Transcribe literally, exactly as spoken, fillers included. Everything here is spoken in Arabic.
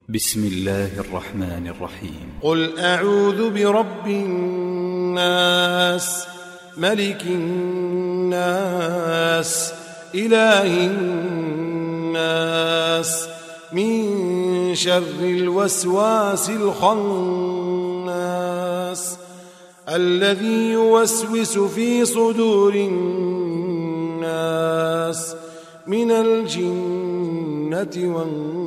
بسم الله الرحمن الرحيم. قل أعوذ برب الناس ملك الناس إله الناس من شر الوسواس الخناس الذي يوسوس في صدور الناس من الجنة والناس.